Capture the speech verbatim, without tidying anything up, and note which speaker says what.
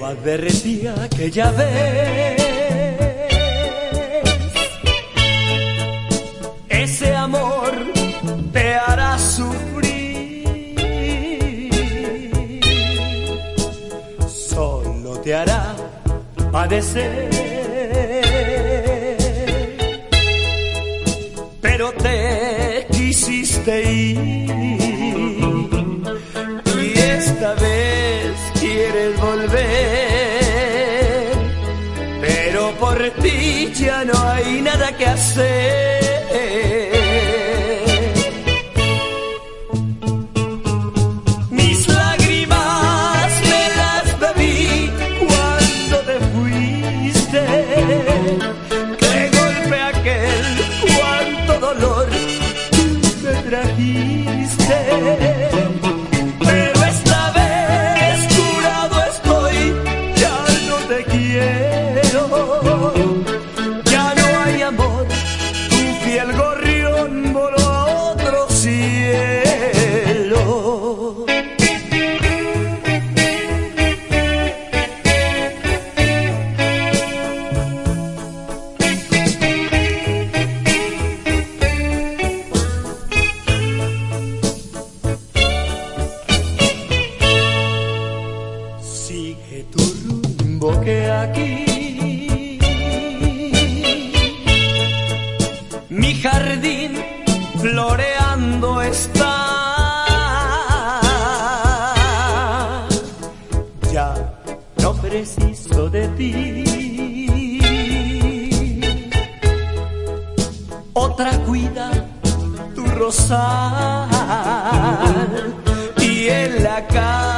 Speaker 1: advertía que ya ves, ese amor te hará sufrir, solo te hará padecer, pero te quisiste ir y esta vez quieres volver, pero por ti ya no hay nada que hacer. Mis lágrimas me las bebí cuando te fuiste, qué golpe aquel, cuánto dolor me trajiste. El gorrión voló a otro cielo. Sigue tu rumbo que aquí mi jardín floreando está. Ya no preciso de ti. Otra cuida tu rosal y en la casa